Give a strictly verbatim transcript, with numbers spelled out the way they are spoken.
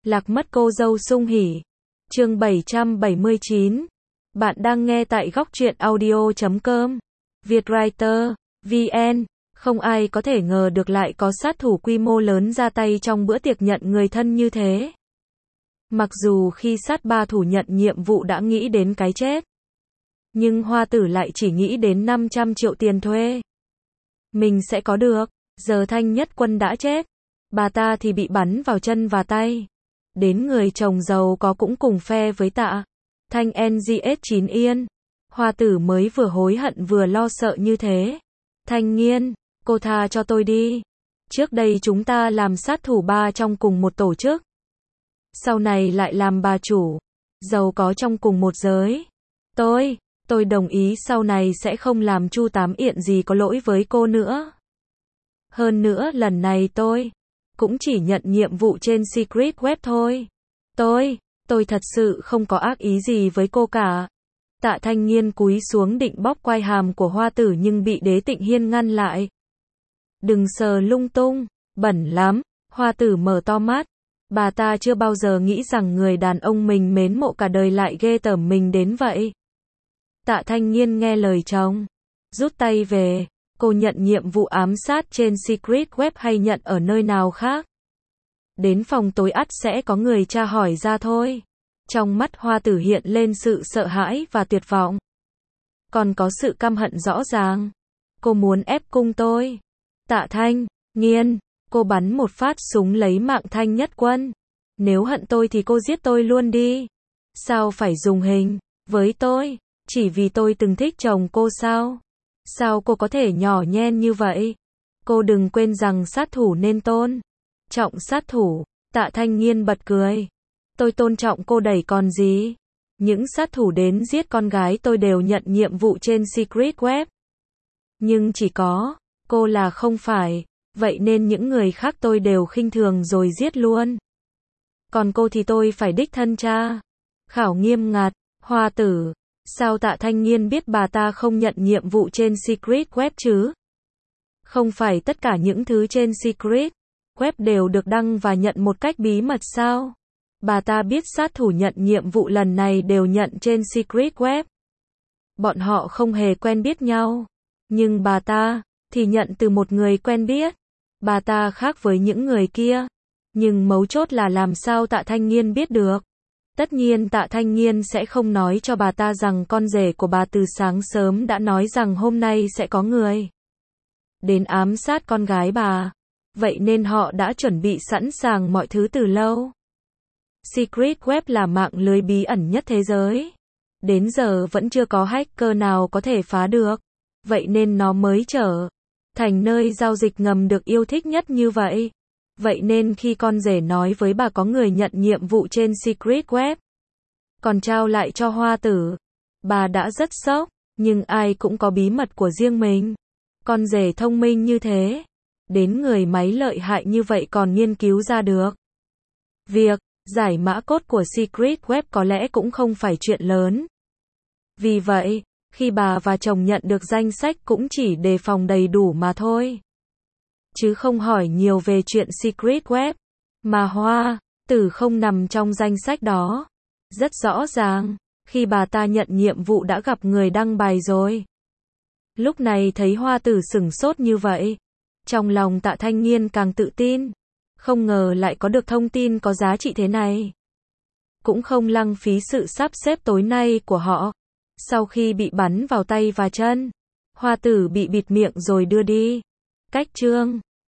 Lạc mất cô dâu sung hỉ. Chương bảy trăm bảy mươi chín. Bạn đang nghe tại góc truyện audio chấm com. Vietwriter, vê en. Không ai có thể ngờ được lại có sát thủ quy mô lớn ra tay trong bữa tiệc nhận người thân như thế. Mặc dù khi sát ba thủ nhận nhiệm vụ đã nghĩ đến cái chết, nhưng Hoa Tử lại chỉ nghĩ đến năm trăm triệu tiền thuê mình sẽ có được. Giờ Thanh Nhất Quân đã chết, bà ta thì bị bắn vào chân và tay. Đến người chồng giàu có cũng cùng phe với Tạ Thanh en giê ét chín yên. Hoa Tử mới vừa hối hận vừa lo sợ như thế. Thanh Nghiên, cô tha cho tôi đi. Trước đây chúng ta làm sát thủ ba trong cùng một tổ chức, sau này lại làm bà chủ giàu có trong cùng một giới. Tôi, tôi đồng ý sau này sẽ không làm Chu Tám Yện gì có lỗi với cô nữa. Hơn nữa lần này tôi cũng chỉ nhận nhiệm vụ trên Secret Web thôi. Tôi, tôi thật sự không có ác ý gì với cô cả. Tạ Thanh Nghiên cúi xuống định bóp quai hàm của Hoa Tử nhưng bị Đế Tịnh Hiên ngăn lại. Đừng sờ lung tung, bẩn lắm. Hoa Tử mở to mắt. Bà ta chưa bao giờ nghĩ rằng người đàn ông mình mến mộ cả đời lại ghê tởm mình đến vậy. Tạ Thanh Nghiên nghe lời chồng, rút tay về. Cô nhận nhiệm vụ ám sát trên Secret Web hay nhận ở nơi nào khác? Đến phòng tối ắt sẽ có người tra hỏi ra thôi. Trong mắt Hoa Tử hiện lên sự sợ hãi và tuyệt vọng. Còn có sự căm hận rõ ràng. Cô muốn ép cung tôi. Tạ Thanh Nghiên, cô bắn một phát súng lấy mạng Thanh Nhất Quân. Nếu hận tôi thì cô giết tôi luôn đi. Sao phải dùng hình với tôi? Chỉ vì tôi từng thích chồng cô sao? Sao cô có thể nhỏ nhen như vậy? Cô đừng quên rằng sát thủ nên tôn trọng sát thủ. Tạ Thanh Nghiên bật cười. Tôi tôn trọng cô đẩy còn gì? Những sát thủ đến giết con gái tôi đều nhận nhiệm vụ trên Secret Web. Nhưng chỉ có cô là không phải. Vậy nên những người khác tôi đều khinh thường rồi giết luôn. Còn cô thì tôi phải đích thân tra khảo nghiêm ngặt. Hoa Tử, sao Tạ Thanh Nghiên biết bà ta không nhận nhiệm vụ trên Secret Web chứ? Không phải tất cả những thứ trên Secret Web đều được đăng và nhận một cách bí mật sao? Bà ta biết sát thủ nhận nhiệm vụ lần này đều nhận trên Secret Web. Bọn họ không hề quen biết nhau. Nhưng bà ta thì nhận từ một người quen biết. Bà ta khác với những người kia. Nhưng mấu chốt là làm sao Tạ Thanh Nghiên biết được? Tất nhiên Tạ Thanh Nghiên sẽ không nói cho bà ta rằng con rể của bà từ sáng sớm đã nói rằng hôm nay sẽ có người đến ám sát con gái bà. Vậy nên họ đã chuẩn bị sẵn sàng mọi thứ từ lâu. Secret Web là mạng lưới bí ẩn nhất thế giới. Đến giờ vẫn chưa có hacker nào có thể phá được. Vậy nên nó mới trở thành nơi giao dịch ngầm được yêu thích nhất như vậy. Vậy nên khi con rể nói với bà có người nhận nhiệm vụ trên Secret Web, còn trao lại cho Hoa Tử, bà đã rất sốc. Nhưng ai cũng có bí mật của riêng mình. Con rể thông minh như thế, đến người máy lợi hại như vậy còn nghiên cứu ra được. Việc giải mã code của Secret Web có lẽ cũng không phải chuyện lớn. Vì vậy, khi bà và chồng nhận được danh sách cũng chỉ đề phòng đầy đủ mà thôi. Chứ không hỏi nhiều về chuyện Secret Web. Mà Hoa Tử không nằm trong danh sách đó. Rất rõ ràng, khi bà ta nhận nhiệm vụ đã gặp người đăng bài rồi. Lúc này thấy Hoa Tử sửng sốt như vậy, trong lòng Tạ Thanh Nghiên càng tự tin. Không ngờ lại có được thông tin có giá trị thế này. Cũng không lăng phí sự sắp xếp tối nay của họ. Sau khi bị bắn vào tay và chân, Hoa Tử bị bịt miệng rồi đưa đi cách chương.